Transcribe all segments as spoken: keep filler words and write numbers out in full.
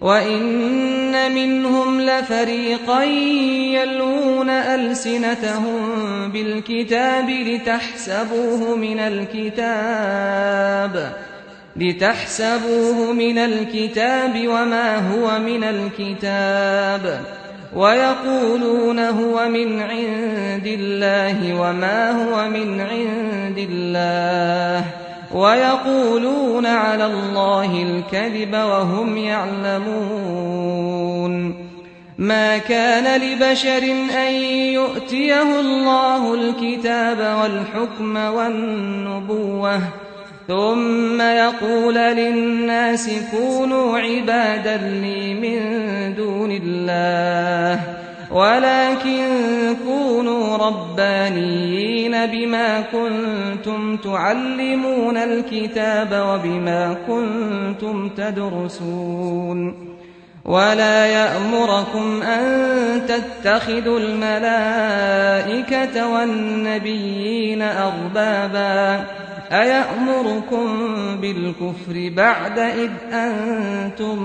وَإِنَّ مِنْهُمْ لَفَرِيقًا يَلْوُونَ أَلْسِنَتَهُم بِالْكِتَابِ لِتَحْسَبُوهُ مِنَ الْكِتَابِ لِتَحْسَبُوهُ مِنَ الْكِتَابِ وَمَا هُوَ مِنَ الْكِتَابِ وَيَقُولُونَ هُوَ مِنْ عِندِ اللَّهِ وَمَا هُوَ مِنْ عِندِ اللَّهِ وَيَقُولُونَ عَلَى اللَّهِ الْكَذِبَ وَهُمْ يَعْلَمُونَ مَا كَانَ لِبَشَرٍ أَن يُؤْتِيَهُ اللَّهُ الْكِتَابَ وَالْحُكْمَ وَالنُّبُوَّةَ ثُمَّ يَقُولَ لِلنَّاسِ كُونُوا عِبَادًا لِّي مِن دُونِ اللَّهِ وَلَكِن كُونُوا رَبَّانِيِّينَ بِمَا كُنتُمْ تُعَلِّمُونَ الْكِتَابَ وَبِمَا كُنتُمْ تَدْرُسُونَ وَلَا يَأْمُرَكُمْ أَن تَتَّخِذُوا الْمَلَائِكَةَ وَالنَّبِيِّينَ أَرْبَابًا أَيَأْمُرُكُم بِالْكُفْرِ بَعْدَ إِذْ أَنتُم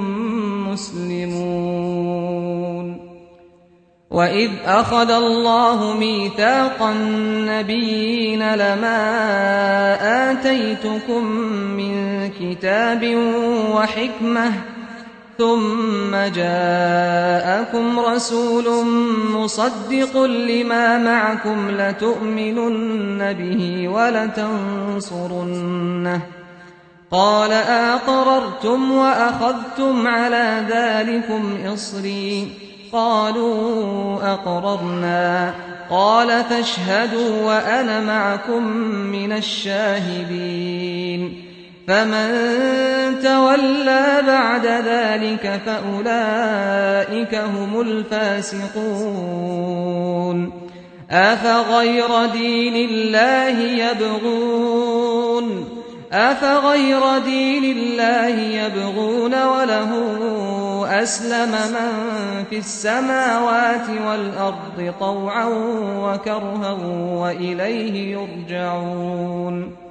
مُّسْلِمُونَ وَإِذْ أَخَذَ اللَّهُ مِيثَاقَ النَّبِيِّينَ لَمَا آتَيْتُكُم مِّن كِتَابٍ وَحِكْمَةٍ ثُمَّ جَاءَكُمْ رَسُولٌ مُّصَدِّقٌ لِّمَا مَعَكُمْ لَتُؤْمِنُنَّ بِهِ وَلَتَنصُرُنَّهُ قَالَ أَأَقْرَرْتُمْ وَأَخَذْتُمْ عَلَىٰ ذَٰلِكُمْ إِصْرِي قَالُوا أَقْرَرْنَا قَالَ فَاشْهَدُوا وَأَنَا مَعَكُم مِّنَ الشَّاهِدِينَ فَمَن تَوَلَّىٰ بَعْدَ ذَٰلِكَ فَأُولَٰئِكَ هُمُ الْفَاسِقُونَ أَفَغَيْرَ دِينِ اللَّهِ يَبْغُونَ أَفَغَيْرَ دِينِ اللَّهِ يَبْغُونَ وَلَهُ أَسْلَمَ مَن فِي السَّمَاوَاتِ وَالْأَرْضِ طَوْعًا وَكَرْهًا وَإِلَيْهِ يُرْجَعُونَ